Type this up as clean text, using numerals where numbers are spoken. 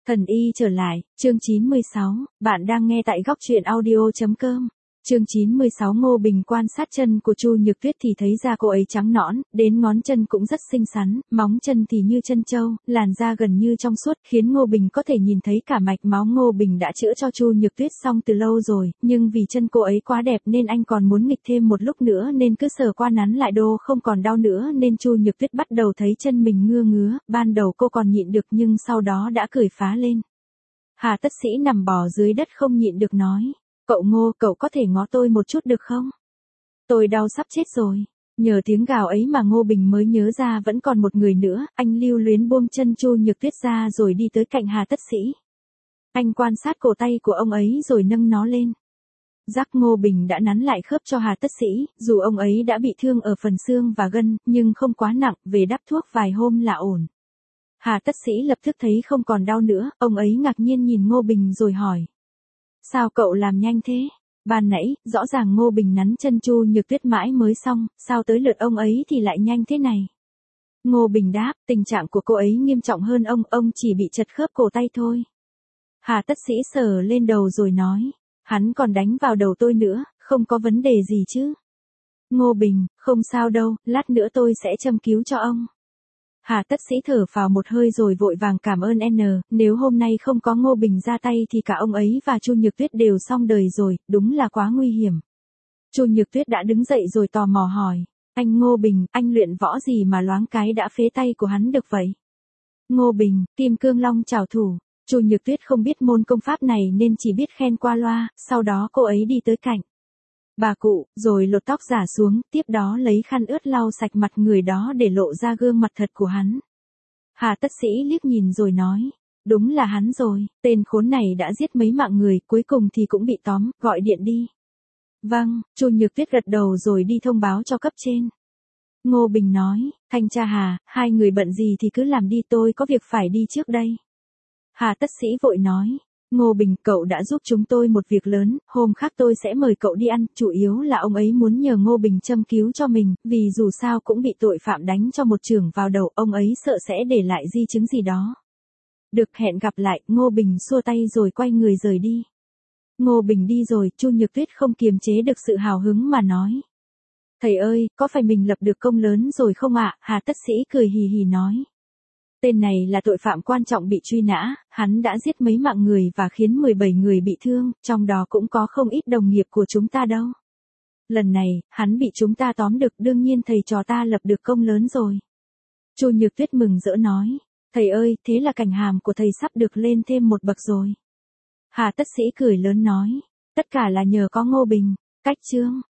Thần y trở lại, chương 96, bạn đang nghe tại góc truyện audio.com. Chương 96 Ngô Bình quan sát chân của Chu Nhược Tuyết thì thấy da cô ấy trắng nõn, đến ngón chân cũng rất xinh xắn, móng chân thì như chân trâu, làn da gần như trong suốt, khiến Ngô Bình có thể nhìn thấy cả mạch máu. Ngô Bình đã chữa cho Chu Nhược Tuyết xong từ lâu rồi, nhưng vì chân cô ấy quá đẹp nên anh còn muốn nghịch thêm một lúc nữa nên cứ sờ qua nắn lại đô không còn đau nữa nên Chu Nhược Tuyết bắt đầu thấy chân mình ngứa ngứa, ban đầu cô còn nhịn được nhưng sau đó đã cười phá lên. Hà Tất Sĩ nằm bò dưới đất không nhịn được nói. Cậu Ngô, cậu có thể ngó tôi một chút được không? Tôi đau sắp chết rồi. Nhờ tiếng gào ấy mà Ngô Bình mới nhớ ra vẫn còn một người nữa, anh lưu luyến buông chân Chu Nhược Tuyết ra rồi đi tới cạnh Hà Tất Sĩ. Anh quan sát cổ tay của ông ấy rồi nâng nó lên. Giác Ngô Bình đã nắn lại khớp cho Hà Tất Sĩ, dù ông ấy đã bị thương ở phần xương và gân, nhưng không quá nặng, về đắp thuốc vài hôm là ổn. Hà Tất Sĩ lập tức thấy không còn đau nữa, ông ấy ngạc nhiên nhìn Ngô Bình rồi hỏi. Sao cậu làm nhanh thế? Ban nãy, rõ ràng Ngô Bình nắn chân Chu Nhược Tuyết mãi mới xong, sao tới lượt ông ấy thì lại nhanh thế này? Ngô Bình đáp, tình trạng của cô ấy nghiêm trọng hơn ông chỉ bị chật khớp cổ tay thôi. Hà Tất Sĩ sờ lên đầu rồi nói, hắn còn đánh vào đầu tôi nữa, không có vấn đề gì chứ? Ngô Bình, không sao đâu, lát nữa tôi sẽ châm cứu cho ông. Hà Tất Sĩ thở phào một hơi rồi vội vàng cảm ơn nếu hôm nay không có Ngô Bình ra tay thì cả ông ấy và Chu Nhược Tuyết đều xong đời rồi, đúng là quá nguy hiểm. Chu Nhược Tuyết đã đứng dậy rồi tò mò hỏi, anh Ngô Bình, anh luyện võ gì mà loáng cái đã phế tay của hắn được vậy? Ngô Bình, Kim Cương Long trảo thủ. Chu Nhược Tuyết không biết môn công pháp này nên chỉ biết khen qua loa, sau đó cô ấy đi tới cạnh bà cụ, rồi lột tóc giả xuống, tiếp đó lấy khăn ướt lau sạch mặt người đó để lộ ra gương mặt thật của hắn. Hà Tất Sĩ liếc nhìn rồi nói, đúng là hắn rồi, tên khốn này đã giết mấy mạng người, cuối cùng thì cũng bị tóm, gọi điện đi. Vâng, Chu Nhược Tuyết gật đầu rồi đi thông báo cho cấp trên. Ngô Bình nói, thanh tra Hà, hai người bận gì thì cứ làm đi, tôi có việc phải đi trước đây. Hà Tất Sĩ vội nói. Ngô Bình, cậu đã giúp chúng tôi một việc lớn, hôm khác tôi sẽ mời cậu đi ăn, chủ yếu là ông ấy muốn nhờ Ngô Bình châm cứu cho mình, vì dù sao cũng bị tội phạm đánh cho một chưởng vào đầu, ông ấy sợ sẽ để lại di chứng gì đó. Được, hẹn gặp lại, Ngô Bình xua tay rồi quay người rời đi. Ngô Bình đi rồi, Chu Nhược Tuyết không kiềm chế được sự hào hứng mà nói. Thầy ơi, có phải mình lập được công lớn rồi không ạ? Hà Tất Sĩ cười hì hì nói. Tên này là tội phạm quan trọng bị truy nã, hắn đã giết mấy mạng người và khiến 17 người bị thương, trong đó cũng có không ít đồng nghiệp của chúng ta đâu. Lần này, hắn bị chúng ta tóm được, đương nhiên thầy trò ta lập được công lớn rồi. Chu Nhược Tuyết mừng rỡ nói, thầy ơi, thế là cảnh hàm của thầy sắp được lên thêm một bậc rồi. Hà Tất Sĩ cười lớn nói, tất cả là nhờ có Ngô Bình. Cách chương